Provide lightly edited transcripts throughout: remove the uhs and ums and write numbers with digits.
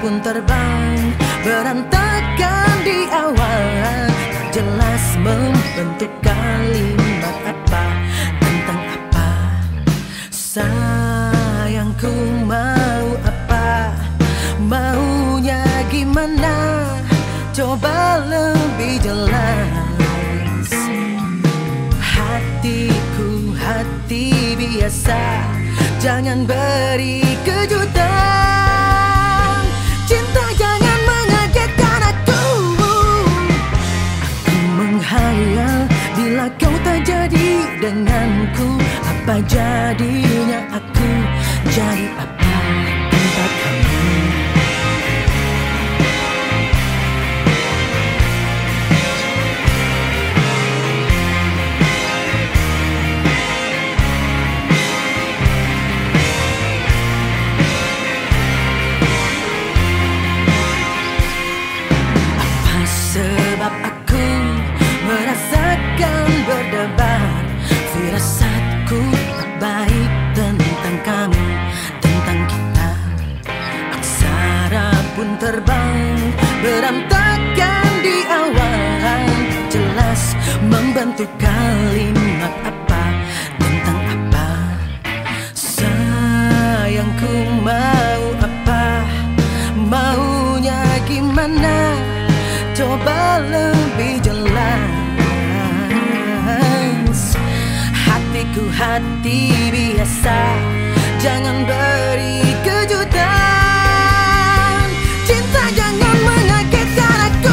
pun terbang, berantakan di awal. Tak jelas membentuk kalimat apa tentang apa. Sayangku mau apa, maunya gimana, coba lebih jelas. Hatiku hati biasa, jangan beri kejutan. Cinta jangan mengagetkan aku. Aku menghayal bila kau tak jadi denganku. Apa jadinya aku, jadi apa tanpa kamu? Sebab aku merasakan berdebar, firasatku tak baik tentang kamu, tentang kita. Aksara pun terbang, berantakan di awal. Jelas membentuk kalimat apa tentang apa. Sayangku mau apa, maunya gimana, coba lebih jelas. Hatiku hati biasa, jangan beri kejutan. Cinta jangan mengagetkan aku.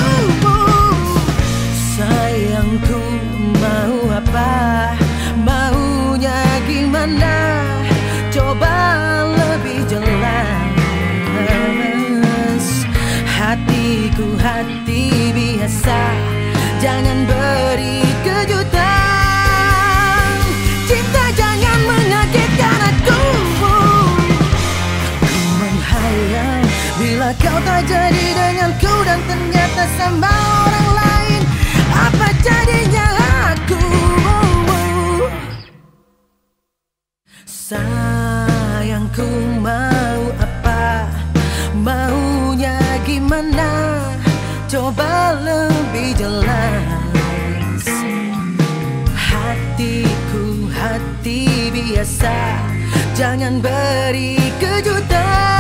Sayangku mau apa, maunya gimana, coba lebih jelas. Hatiku hati biasa, jangan beri kejutan. Cinta jangan mengagetkan aku. Aku menghayal bila kau tak jadi denganku, dan ternyata sama orang lain. Apa jadinya aku? Sayangku mau apa, maunya gimana, coba lebih jelas. Hatiku hati biasa, jangan beri kejutan.